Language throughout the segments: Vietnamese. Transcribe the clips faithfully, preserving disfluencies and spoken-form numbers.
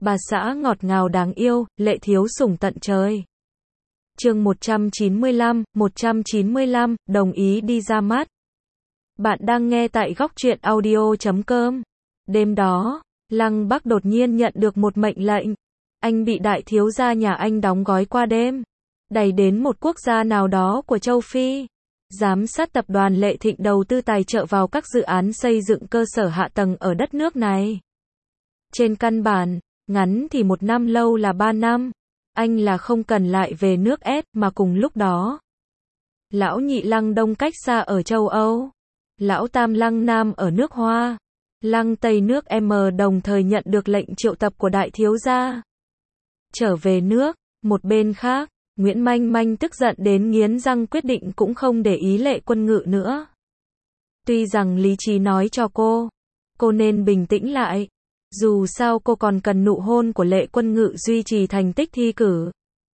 bà xã ngọt ngào đáng yêu, lệ thiếu sủng tận trời. Chương một trăm chín mươi lăm, một trăm chín mươi lăm, đồng ý đi ra mắt. Bạn đang nghe tại góc truyện audio chấm com. Đêm đó, Lăng Bắc đột nhiên nhận được một mệnh lệnh. Anh bị đại thiếu gia nhà anh đóng gói qua đêm, đẩy đến một quốc gia nào đó của châu Phi. Giám sát tập đoàn Lệ Thịnh đầu tư tài trợ vào các dự án xây dựng cơ sở hạ tầng ở đất nước này. Trên căn bản, ngắn thì một năm, lâu là ba năm. Anh là không cần lại về nước S mà cùng lúc đó. Lão nhị Lăng Đông cách xa ở châu Âu. Lão tam Lăng Nam ở nước Hoa. Lăng Tây nước M đồng thời nhận được lệnh triệu tập của đại thiếu gia. Trở về nước, một bên khác, Nguyễn Manh Manh tức giận đến nghiến răng quyết định cũng không để ý Lệ Quân Ngự nữa. Tuy rằng lý trí nói cho cô, cô nên bình tĩnh lại. Dù sao cô còn cần nụ hôn của Lệ Quân Ngự duy trì thành tích thi cử.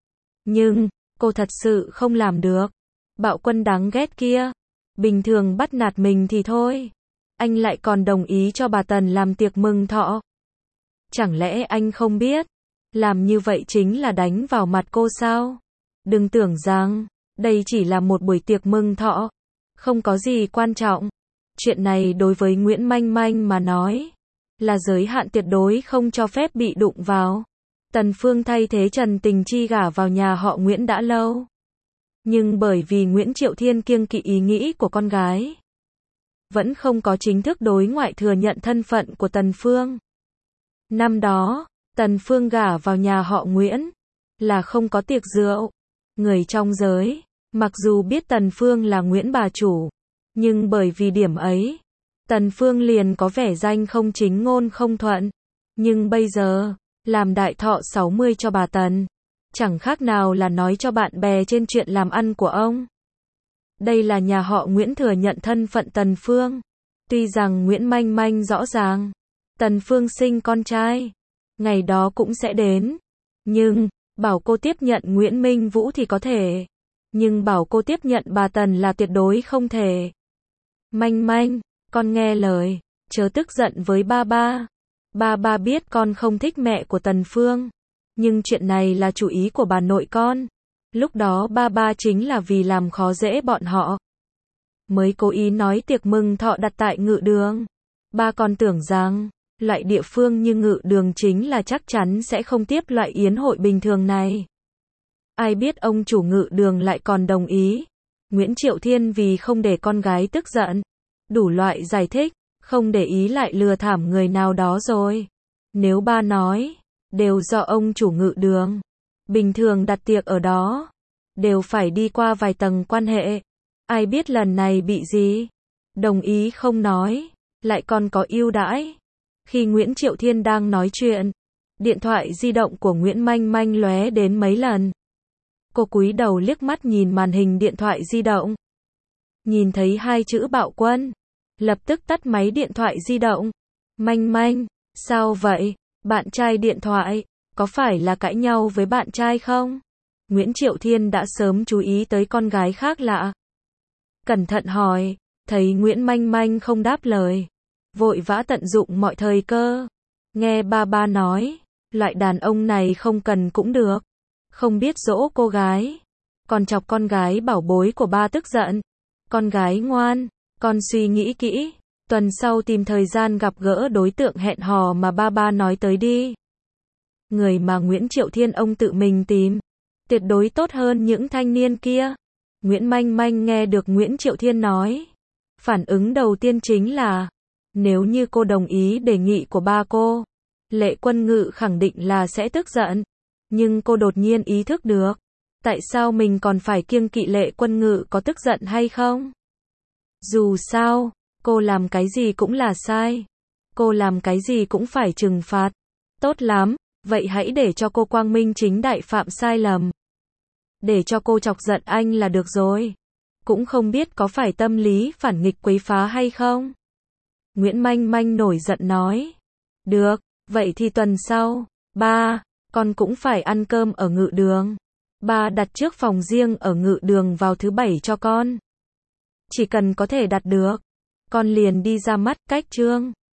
Nhưng, cô thật sự không làm được. Bạo quân đáng ghét kia, bình thường bắt nạt mình thì thôi. Anh lại còn đồng ý cho bà Tần làm tiệc mừng thọ. Chẳng lẽ anh không biết, làm như vậy chính là đánh vào mặt cô sao? Đừng tưởng rằng, đây chỉ là một buổi tiệc mừng thọ. Không có gì quan trọng. Chuyện này đối với Nguyễn Manh Manh mà nói, là giới hạn tuyệt đối không cho phép bị đụng vào. Tần Phương thay thế Trần Tình Chi gả vào nhà họ Nguyễn đã lâu. Nhưng bởi vì Nguyễn Triệu Thiên kiêng kỵ ý nghĩ của con gái, vẫn không có chính thức đối ngoại thừa nhận thân phận của Tần Phương. Năm đó, Tần Phương gả vào nhà họ Nguyễn, là không có tiệc rượu. Người trong giới, mặc dù biết Tần Phương là Nguyễn bà chủ, nhưng bởi vì điểm ấy, Tần Phương liền có vẻ danh không chính ngôn không thuận. Nhưng bây giờ, làm đại thọ sáu mươi cho bà Tần, chẳng khác nào là nói cho bạn bè trên chuyện làm ăn của ông. Đây là nhà họ Nguyễn thừa nhận thân phận Tần Phương. Tuy rằng Nguyễn Manh Manh rõ ràng, Tần Phương sinh con trai, ngày đó cũng sẽ đến. Nhưng, bảo cô tiếp nhận Nguyễn Minh Vũ thì có thể. Nhưng bảo cô tiếp nhận bà Tần là tuyệt đối không thể. Manh Manh, con nghe lời, chớ tức giận với ba ba. Ba ba biết con không thích mẹ của Tần Phương, nhưng chuyện này là chủ ý của bà nội con. Lúc đó ba ba chính là vì làm khó dễ bọn họ, mới cố ý nói tiệc mừng thọ đặt tại Ngự Đường. Ba còn tưởng rằng, loại địa phương như Ngự Đường chính là chắc chắn sẽ không tiếp loại yến hội bình thường này. Ai biết ông chủ Ngự Đường lại còn đồng ý. Nguyễn Triệu Thiên vì không để con gái tức giận, đủ loại giải thích, không để ý lại lừa thảm người nào đó rồi. Nếu ba nói, đều do ông chủ Ngự Đường. Bình thường đặt tiệc ở đó, đều phải đi qua vài tầng quan hệ. Ai biết lần này bị gì? Đồng ý không nói, lại còn có ưu đãi. Khi Nguyễn Triệu Thiên đang nói chuyện, điện thoại di động của Nguyễn Manh Manh lóe đến mấy lần. Cô cúi đầu liếc mắt nhìn màn hình điện thoại di động. Nhìn thấy hai chữ Bạo Quân, lập tức tắt máy điện thoại di động. Manh Manh, sao vậy? Bạn trai điện thoại, có phải là cãi nhau với bạn trai không? Nguyễn Triệu Thiên đã sớm chú ý tới con gái khác lạ. Cẩn thận hỏi, thấy Nguyễn Manh Manh không đáp lời, vội vã tận dụng mọi thời cơ. Nghe ba ba nói, loại đàn ông này không cần cũng được. Không biết dỗ cô gái, còn chọc con gái bảo bối của ba tức giận. Con gái ngoan, con suy nghĩ kỹ, tuần sau tìm thời gian gặp gỡ đối tượng hẹn hò mà ba ba nói tới đi. Người mà Nguyễn Triệu Thiên ông tự mình tìm, tuyệt đối tốt hơn những thanh niên kia. Nguyễn Manh Manh nghe được Nguyễn Triệu Thiên nói, phản ứng đầu tiên chính là, nếu như cô đồng ý đề nghị của ba cô, Lệ Quân Ngự khẳng định là sẽ tức giận. Nhưng cô đột nhiên ý thức được, tại sao mình còn phải kiêng kỵ Lệ Quân Ngự có tức giận hay không? Dù sao, cô làm cái gì cũng là sai. Cô làm cái gì cũng phải trừng phạt. Tốt lắm, vậy hãy để cho cô quang minh chính đại phạm sai lầm. Để cho cô chọc giận anh là được rồi. Cũng không biết có phải tâm lý phản nghịch quấy phá hay không? Nguyễn Manh Manh nổi giận nói. Được, vậy thì tuần sau, ba, con cũng phải ăn cơm ở Ngự Đường. Ba đặt trước phòng riêng ở Ngự Đường vào thứ bảy cho con. Chỉ cần có thể đặt được, con liền đi ra mắt. Cách chương